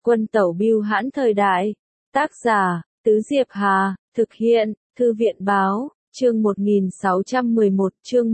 Quân tẩu bưu hãn thời đại. Tác giả, Tứ Diệp Hà, thực hiện, Thư viện báo, chương 1611, chương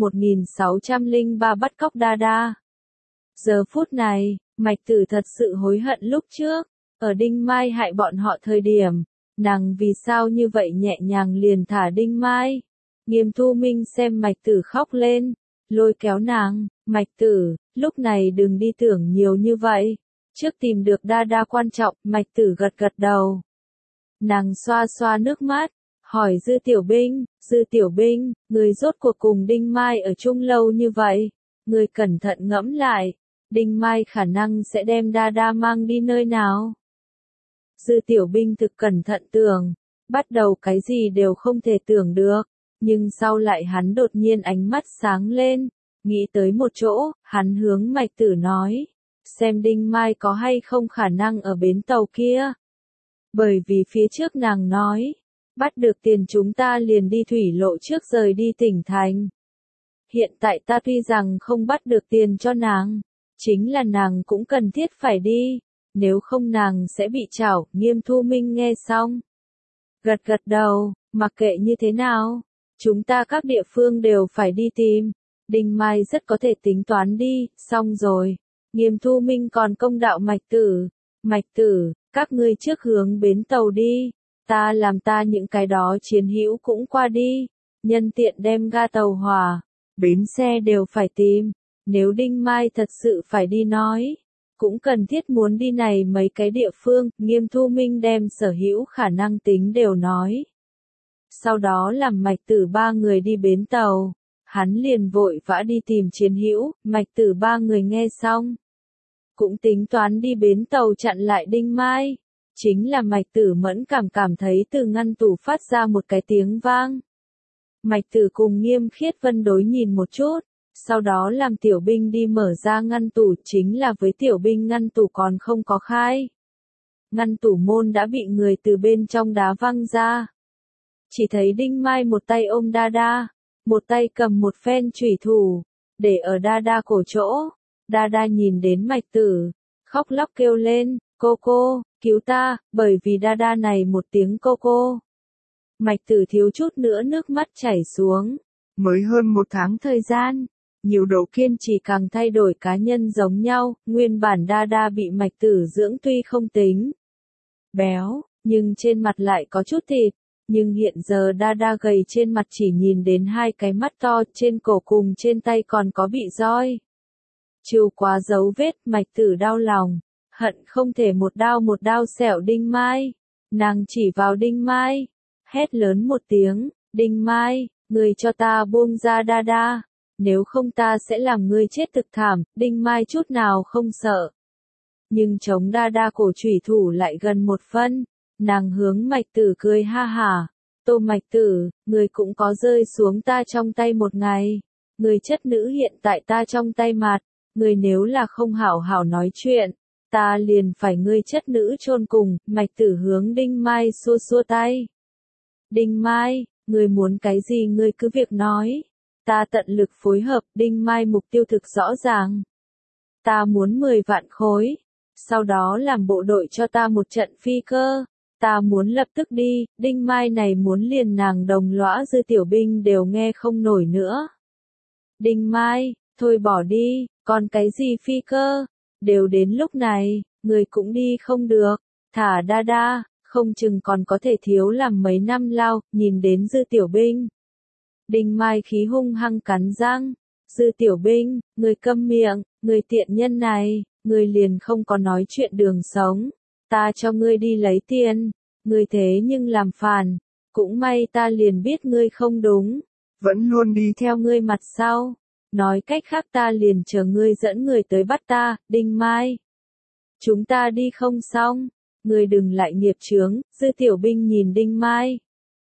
1603 bắt cóc Đa. Giờ phút này, Mạch Tử thật sự hối hận lúc trước, ở Đinh Mai hại bọn họ thời điểm, nàng vì sao như vậy nhẹ nhàng liền thả Đinh Mai. Nghiêm Thu Minh xem Mạch Tử khóc lên, lôi kéo nàng, Mạch Tử, lúc này đừng đi tưởng nhiều như vậy. Trước tìm được Đa quan trọng, Mạch Tử gật gật đầu. Nàng xoa xoa nước mắt, hỏi Dư Tiểu Binh, người rốt cuộc cùng Đinh Mai ở chung lâu như vậy, người cẩn thận ngẫm lại, Đinh Mai khả năng sẽ đem Đa mang đi nơi nào. Dư Tiểu Binh thực cẩn thận tưởng, bắt đầu cái gì đều không thể tưởng được, nhưng sau lại hắn đột nhiên ánh mắt sáng lên, nghĩ tới một chỗ, hắn hướng Mạch Tử nói, xem Đinh Mai có hay không khả năng ở bến tàu kia. Bởi vì phía trước nàng nói, bắt được tiền chúng ta liền đi thủy lộ trước rời đi tỉnh thành. Hiện tại ta tuy rằng không bắt được tiền cho nàng, chính là nàng cũng cần thiết phải đi, nếu không nàng sẽ bị trảo. Nghiêm Thu Minh nghe xong, gật gật đầu, mặc kệ như thế nào, chúng ta các địa phương đều phải đi tìm, Đinh Mai rất có thể tính toán đi. Xong rồi, Nghiêm Thu Minh còn công đạo Mạch Tử, các ngươi trước hướng bến tàu đi, ta làm ta những cái đó chiến hữu cũng qua đi, nhân tiện đem ga tàu hỏa, bến xe đều phải tìm, nếu Đinh Mai thật sự phải đi nói, cũng cần thiết muốn đi này mấy cái địa phương. Nghiêm Thu Minh đem sở hữu khả năng tính đều nói. Sau đó làm Mạch Tử ba người đi bến tàu, hắn liền vội vã đi tìm chiến hữu. Mạch Tử ba người nghe xong, cũng tính toán đi bến tàu chặn lại Đinh Mai. Chính là Mạch Tử mẫn cảm thấy từ ngăn tủ phát ra một cái tiếng vang. Mạch Tử cùng Nghiêm Khiết Vân đối nhìn một chút, sau đó làm Tiểu Binh đi mở ra ngăn tủ, chính là với Tiểu Binh ngăn tủ còn không có khai. Ngăn tủ môn đã bị người từ bên trong đá văng ra. Chỉ thấy Đinh Mai một tay ôm Đa, một tay cầm một phen chủy thủ, để ở Đa cổ chỗ. Đa nhìn đến Mạch Tử, khóc lóc kêu lên, cô, cứu ta, bởi vì Đa này một tiếng cô. Mạch Tử thiếu chút nữa nước mắt chảy xuống. Mới hơn một tháng thời gian, nhiều độ kiên trì càng thay đổi cá nhân giống nhau. Nguyên bản Đa bị Mạch Tử dưỡng tuy không tính béo, nhưng trên mặt lại có chút thịt. Nhưng hiện giờ Đa gầy, trên mặt chỉ nhìn đến hai cái mắt to, trên cổ cùng trên tay còn có bị roi trừ quá dấu vết. Mạch Tử đau lòng, hận không thể một đao xẻo Đinh Mai. Nàng chỉ vào Đinh Mai, hét lớn một tiếng, Đinh Mai, người cho ta buông ra Đa, nếu không ta sẽ làm ngươi chết thực thảm. Đinh Mai chút nào không sợ, nhưng chống Đa cổ chủy thủ lại gần một phân. Nàng hướng Mạch Tử cười ha hả, Tô Mạch Tử, người cũng có rơi xuống ta trong tay một ngày, người chất nữ hiện tại ta trong tay mặt, người nếu là không hảo hảo nói chuyện, ta liền phải ngươi chất nữ chôn cùng. Mạch Tử hướng Đinh Mai xua tay. Đinh Mai, người muốn cái gì ngươi cứ việc nói, ta tận lực phối hợp. Đinh Mai mục tiêu thực rõ ràng, ta muốn 10 vạn khối, sau đó làm bộ đội cho ta một trận phi cơ, ta muốn lập tức đi. Đinh Mai này muốn liền nàng đồng lõa Dư Tiểu Binh đều nghe không nổi nữa. Đinh Mai, thôi bỏ đi, còn cái gì phi cơ, đều đến lúc này, người cũng đi không được, thả Đa, không chừng còn có thể thiếu làm mấy năm lao. Nhìn đến Dư Tiểu Binh, Đinh Mai khí hung hăng cắn răng, Dư Tiểu Binh, người câm miệng, người tiện nhân này, người liền không có nói chuyện đường sống, ta cho ngươi đi lấy tiền, ngươi thế nhưng làm phản, cũng may ta liền biết ngươi không đúng, vẫn luôn đi theo ngươi mặt sau. Nói cách khác ta liền chờ ngươi dẫn người tới bắt ta. Đinh Mai, chúng ta đi không xong, ngươi đừng lại nghiệp chướng. Dư Tiểu Binh nhìn Đinh Mai,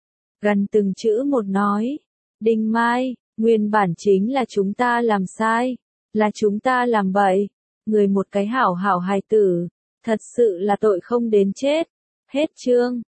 gần từng chữ một nói, Đinh Mai, nguyên bản chính là chúng ta làm sai, là chúng ta làm bậy, người một cái hảo hài tử, thật sự là tội không đến chết. Hết chương.